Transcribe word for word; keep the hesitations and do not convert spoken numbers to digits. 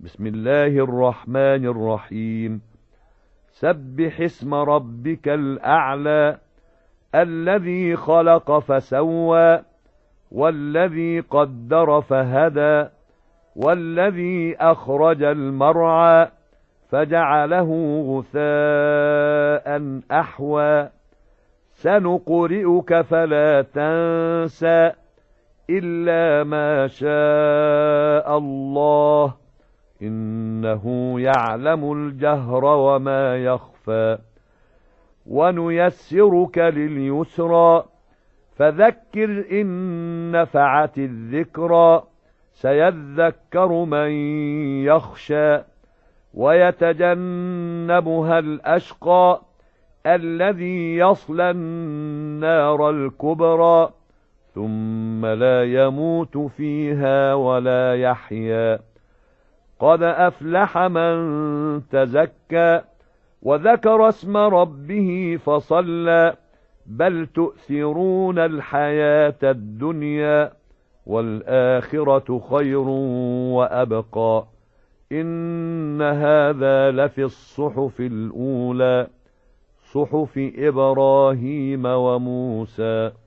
بسم الله الرحمن الرحيم. سبح اسم ربك الأعلى الذي خلق فسوى والذي قدر فهدى والذي أخرج المرعى فجعله غثاء أحوى سنقرئك فلا تنسى إلا ما شاء الله إنه يعلم الجهر وما يخفى ونيسرك لليسرى فذكر إن نفعت الذكرى سيذكر من يخشى ويتجنبها الأشقى الذي يصلى النار الكبرى ثم لا يموت فيها ولا يحيا قد أفلح من تزكى وذكر اسم ربه فصلى بل تؤثرون الحياة الدنيا والآخرة خير وأبقى إن هذا لفي الصحف الأولى صحف إبراهيم وموسى.